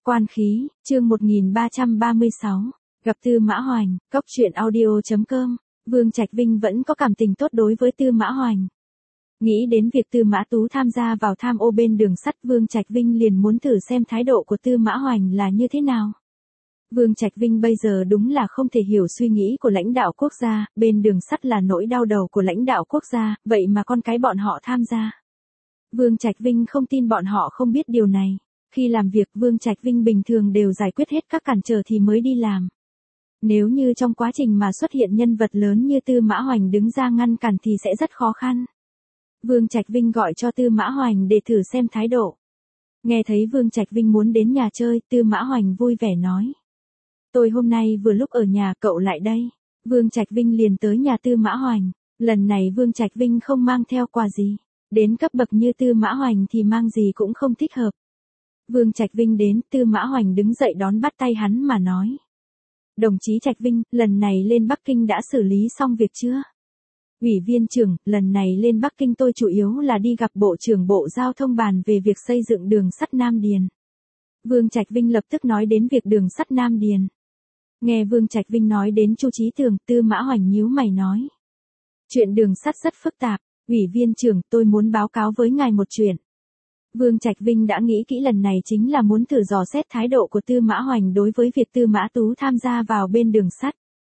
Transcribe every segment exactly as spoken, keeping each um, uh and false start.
Quan khí, chương một nghìn ba trăm ba mươi sáu, gặp Tư Mã Hoành, cốc truyện audio chấm com, Vương Trạch Vinh vẫn có cảm tình tốt đối với Tư Mã Hoành. Nghĩ đến việc Tư Mã Tú tham gia vào tham ô bên đường sắt, Vương Trạch Vinh liền muốn thử xem thái độ của Tư Mã Hoành là như thế nào. Vương Trạch Vinh bây giờ đúng là không thể hiểu suy nghĩ của lãnh đạo quốc gia, bên đường sắt là nỗi đau đầu của lãnh đạo quốc gia, vậy mà con cái bọn họ tham gia. Vương Trạch Vinh không tin bọn họ không biết điều này. Khi làm việc, Vương Trạch Vinh bình thường đều giải quyết hết các cản trở thì mới đi làm. Nếu như trong quá trình mà xuất hiện nhân vật lớn như Tư Mã Hoành đứng ra ngăn cản thì sẽ rất khó khăn. Vương Trạch Vinh gọi cho Tư Mã Hoành để thử xem thái độ. Nghe thấy Vương Trạch Vinh muốn đến nhà chơi, Tư Mã Hoành vui vẻ nói. Tôi hôm nay vừa lúc ở nhà, cậu lại đây. Vương Trạch Vinh liền tới nhà Tư Mã Hoành. Lần này Vương Trạch Vinh không mang theo quà gì. Đến cấp bậc như Tư Mã Hoành thì mang gì cũng không thích hợp. Vương Trạch Vinh đến, Tư Mã Hoành đứng dậy đón bắt tay hắn mà nói. Đồng chí Trạch Vinh, lần này lên Bắc Kinh đã xử lý xong việc chưa? Ủy viên trưởng, lần này lên Bắc Kinh tôi chủ yếu là đi gặp Bộ trưởng Bộ Giao thông bàn về việc xây dựng đường sắt Nam Điền. Vương Trạch Vinh lập tức nói đến việc đường sắt Nam Điền. Nghe Vương Trạch Vinh nói đến Chu Chí Tường, Tư Mã Hoành nhíu mày nói. Chuyện đường sắt rất phức tạp, ủy viên trưởng, tôi muốn báo cáo với ngài một chuyện. Vương Trạch Vinh đã nghĩ kỹ lần này chính là muốn thử dò xét thái độ của Tư Mã Hoành đối với việc Tư Mã Tú tham gia vào bên đường sắt.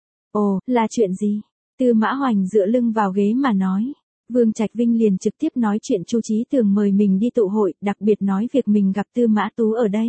Ồ, là chuyện gì? Tư Mã Hoành dựa lưng vào ghế mà nói. Vương Trạch Vinh liền trực tiếp nói chuyện Chu Chí Tường mời mình đi tụ hội, đặc biệt nói việc mình gặp Tư Mã Tú ở đây.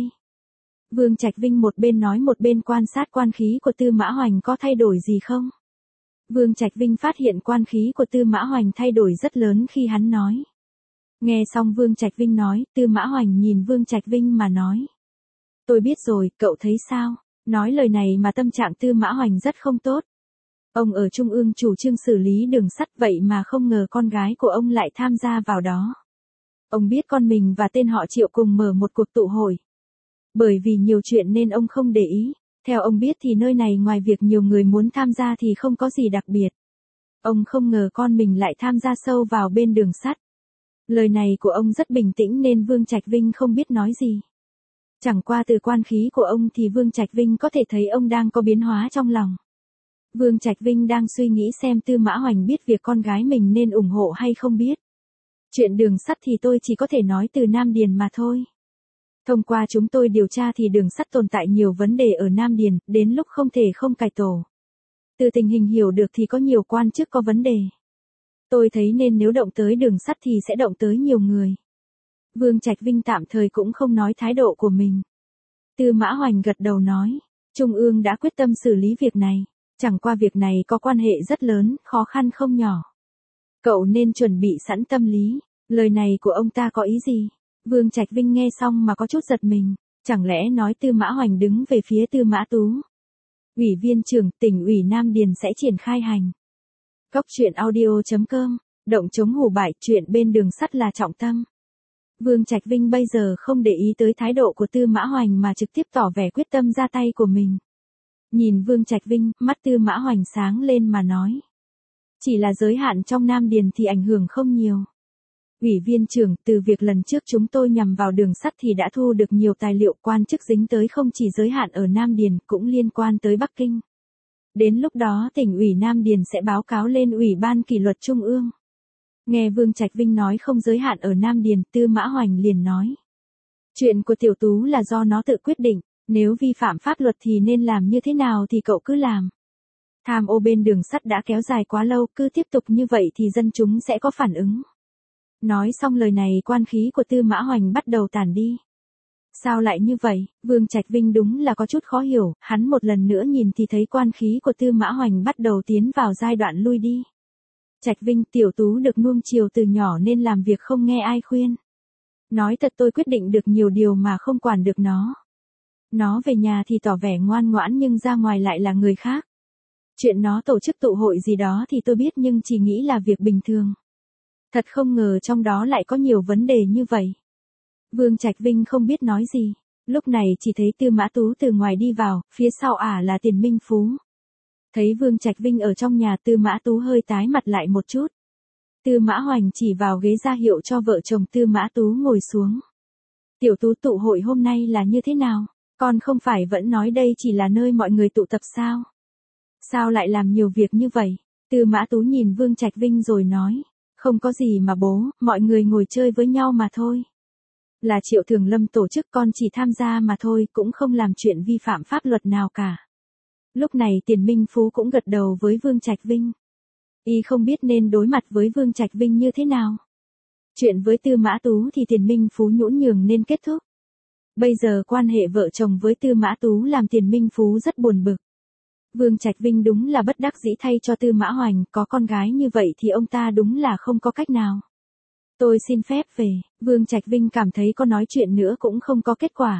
Vương Trạch Vinh một bên nói một bên quan sát quan khí của Tư Mã Hoành có thay đổi gì không. Vương Trạch Vinh phát hiện quan khí của Tư Mã Hoành thay đổi rất lớn khi hắn nói. Nghe xong Vương Trạch Vinh nói, Tư Mã Hoành nhìn Vương Trạch Vinh mà nói. Tôi biết rồi, cậu thấy sao? Nói lời này mà tâm trạng Tư Mã Hoành rất không tốt. Ông ở Trung ương chủ trương xử lý đường sắt vậy mà không ngờ con gái của ông lại tham gia vào đó. Ông biết con mình và tên họ Triệu cùng mở một cuộc tụ hội. Bởi vì nhiều chuyện nên ông không để ý. Theo ông biết thì nơi này ngoài việc nhiều người muốn tham gia thì không có gì đặc biệt. Ông không ngờ con mình lại tham gia sâu vào bên đường sắt. Lời này của ông rất bình tĩnh nên Vương Trạch Vinh không biết nói gì. Chẳng qua từ quan khí của ông thì Vương Trạch Vinh có thể thấy ông đang có biến hóa trong lòng. Vương Trạch Vinh đang suy nghĩ xem Tư Mã Hoành biết việc con gái mình nên ủng hộ hay không biết. Chuyện đường sắt thì tôi chỉ có thể nói từ Nam Điền mà thôi. Thông qua chúng tôi điều tra thì đường sắt tồn tại nhiều vấn đề ở Nam Điền, đến lúc không thể không cải tổ. Từ tình hình hiểu được thì có nhiều quan chức có vấn đề. Tôi thấy nên nếu động tới đường sắt thì sẽ động tới nhiều người. Vương Trạch Vinh tạm thời cũng không nói thái độ của mình. Tư Mã Hoành gật đầu nói, Trung ương đã quyết tâm xử lý việc này, chẳng qua việc này có quan hệ rất lớn, khó khăn không nhỏ. Cậu nên chuẩn bị sẵn tâm lý, lời này của ông ta có ý gì? Vương Trạch Vinh nghe xong mà có chút giật mình, chẳng lẽ nói Tư Mã Hoành đứng về phía Tư Mã Tú? Ủy viên trưởng, tỉnh ủy Nam Điền sẽ triển khai hành. Cốc truyện audio chấm com, động chống hủ bại, chuyện bên đường sắt là trọng tâm. Vương Trạch Vinh bây giờ không để ý tới thái độ của Tư Mã Hoành mà trực tiếp tỏ vẻ quyết tâm ra tay của mình. Nhìn Vương Trạch Vinh, mắt Tư Mã Hoành sáng lên mà nói. Chỉ là giới hạn trong Nam Điền thì ảnh hưởng không nhiều. Ủy viên trưởng, từ việc lần trước chúng tôi nhằm vào đường sắt thì đã thu được nhiều tài liệu quan chức dính tới không chỉ giới hạn ở Nam Điền cũng liên quan tới Bắc Kinh. Đến lúc đó tỉnh ủy Nam Điền sẽ báo cáo lên Ủy ban kỷ luật Trung ương. Nghe Vương Trạch Vinh nói không giới hạn ở Nam Điền, Tư Mã Hoành liền nói. Chuyện của Tiểu Tú là do nó tự quyết định, nếu vi phạm pháp luật thì nên làm như thế nào thì cậu cứ làm. Tham ô bên đường sắt đã kéo dài quá lâu, cứ tiếp tục như vậy thì dân chúng sẽ có phản ứng. Nói xong lời này quan khí của Tư Mã Hoành bắt đầu tản đi. Sao lại như vậy? Vương Trạch Vinh đúng là có chút khó hiểu, hắn một lần nữa nhìn thì thấy quan khí của Tư Mã Hoành bắt đầu tiến vào giai đoạn lui đi. Trạch Vinh, Tiểu Tú được nuông chiều từ nhỏ nên làm việc không nghe ai khuyên. Nói thật tôi quyết định được nhiều điều mà không quản được nó. Nó về nhà thì tỏ vẻ ngoan ngoãn nhưng ra ngoài lại là người khác. Chuyện nó tổ chức tụ hội gì đó thì tôi biết nhưng chỉ nghĩ là việc bình thường. Thật không ngờ trong đó lại có nhiều vấn đề như vậy. Vương Trạch Vinh không biết nói gì. Lúc này chỉ thấy Tư Mã Tú từ ngoài đi vào, phía sau ả là Tiền Minh Phú. Thấy Vương Trạch Vinh ở trong nhà, Tư Mã Tú hơi tái mặt lại một chút. Tư Mã Hoành chỉ vào ghế ra hiệu cho vợ chồng Tư Mã Tú ngồi xuống. Tiểu Tú tụ hội hôm nay là như thế nào? Con không phải vẫn nói đây chỉ là nơi mọi người tụ tập sao? Sao lại làm nhiều việc như vậy? Tư Mã Tú nhìn Vương Trạch Vinh rồi nói. Không có gì mà bố, mọi người ngồi chơi với nhau mà thôi. Là Triệu Thường Lâm tổ chức, con chỉ tham gia mà thôi, cũng không làm chuyện vi phạm pháp luật nào cả. Lúc này Tiền Minh Phú cũng gật đầu với Vương Trạch Vinh. Y không biết nên đối mặt với Vương Trạch Vinh như thế nào. Chuyện với Tư Mã Tú thì Tiền Minh Phú nhũn nhường nên kết thúc. Bây giờ quan hệ vợ chồng với Tư Mã Tú làm Tiền Minh Phú rất buồn bực. Vương Trạch Vinh đúng là bất đắc dĩ thay cho Tư Mã Hoành, có con gái như vậy thì ông ta đúng là không có cách nào. Tôi xin phép về, Vương Trạch Vinh cảm thấy có nói chuyện nữa cũng không có kết quả.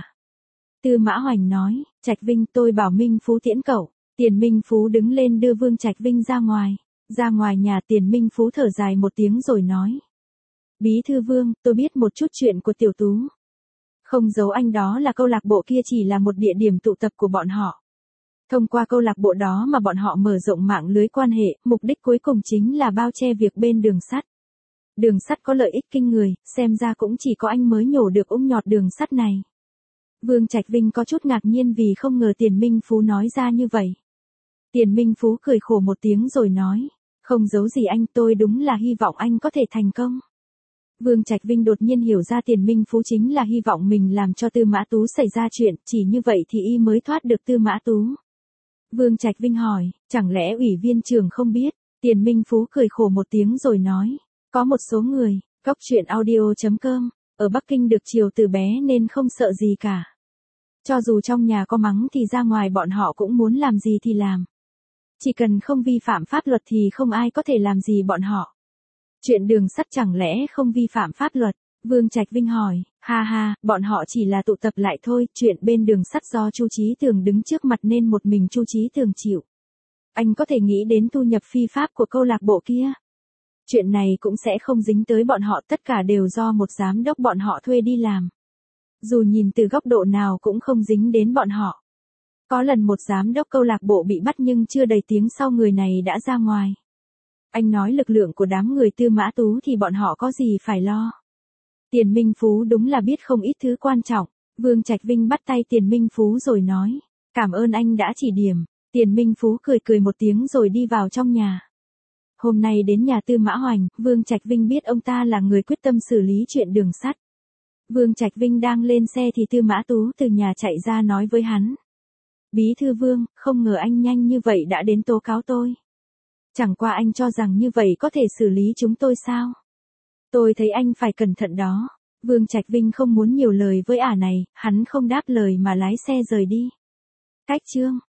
Tư Mã Hoành nói, Trạch Vinh tôi bảo Minh Phú tiễn cậu. Tiền Minh Phú đứng lên đưa Vương Trạch Vinh ra ngoài. Ra ngoài nhà Tiền Minh Phú thở dài một tiếng rồi nói. Bí thư Vương, tôi biết một chút chuyện của Tiểu Tú. Không giấu anh đó là câu lạc bộ kia chỉ là một địa điểm tụ tập của bọn họ. Thông qua câu lạc bộ đó mà bọn họ mở rộng mạng lưới quan hệ, mục đích cuối cùng chính là bao che việc bên đường sắt. Đường sắt có lợi ích kinh người, xem ra cũng chỉ có anh mới nhổ được ung nhọt đường sắt này. Vương Trạch Vinh có chút ngạc nhiên vì không ngờ Tiền Minh Phú nói ra như vậy. Tiền Minh Phú cười khổ một tiếng rồi nói, không giấu gì anh, tôi đúng là hy vọng anh có thể thành công. Vương Trạch Vinh đột nhiên hiểu ra Tiền Minh Phú chính là hy vọng mình làm cho Tư Mã Tú xảy ra chuyện, chỉ như vậy thì y mới thoát được Tư Mã Tú. Vương Trạch Vinh hỏi, chẳng lẽ ủy viên trưởng không biết? Tiền Minh Phú cười khổ một tiếng rồi nói, có một số người, Cóc Truyện Audio chấm com, ở Bắc Kinh được chiều từ bé nên không sợ gì cả. Cho dù trong nhà có mắng thì ra ngoài bọn họ cũng muốn làm gì thì làm. Chỉ cần không vi phạm pháp luật thì không ai có thể làm gì bọn họ. Chuyện đường sắt chẳng lẽ không vi phạm pháp luật? Vương Trạch Vinh hỏi, ha ha, bọn họ chỉ là tụ tập lại thôi, chuyện bên đường sắt do Chu Chí Tường đứng trước mặt nên một mình Chu Chí Tường chịu. Anh có thể nghĩ đến thu nhập phi pháp của câu lạc bộ kia. Chuyện này cũng sẽ không dính tới bọn họ, tất cả đều do một giám đốc bọn họ thuê đi làm. Dù nhìn từ góc độ nào cũng không dính đến bọn họ. Có lần một giám đốc câu lạc bộ bị bắt nhưng chưa đầy tiếng sau người này đã ra ngoài. Anh nói lực lượng của đám người Tư Mã Tú thì bọn họ có gì phải lo. Tiền Minh Phú đúng là biết không ít thứ quan trọng. Vương Trạch Vinh bắt tay Tiền Minh Phú rồi nói, cảm ơn anh đã chỉ điểm. Tiền Minh Phú cười cười một tiếng rồi đi vào trong nhà. Hôm nay đến nhà Tư Mã Hoành, Vương Trạch Vinh biết ông ta là người quyết tâm xử lý chuyện đường sắt. Vương Trạch Vinh đang lên xe thì Tư Mã Tú từ nhà chạy ra nói với hắn. Bí thư Vương, không ngờ anh nhanh như vậy đã đến tố cáo tôi. Chẳng qua anh cho rằng như vậy có thể xử lý chúng tôi sao? Tôi thấy anh phải cẩn thận đó. Vương Trạch Vinh không muốn nhiều lời với ả này, hắn không đáp lời mà lái xe rời đi. Cách chương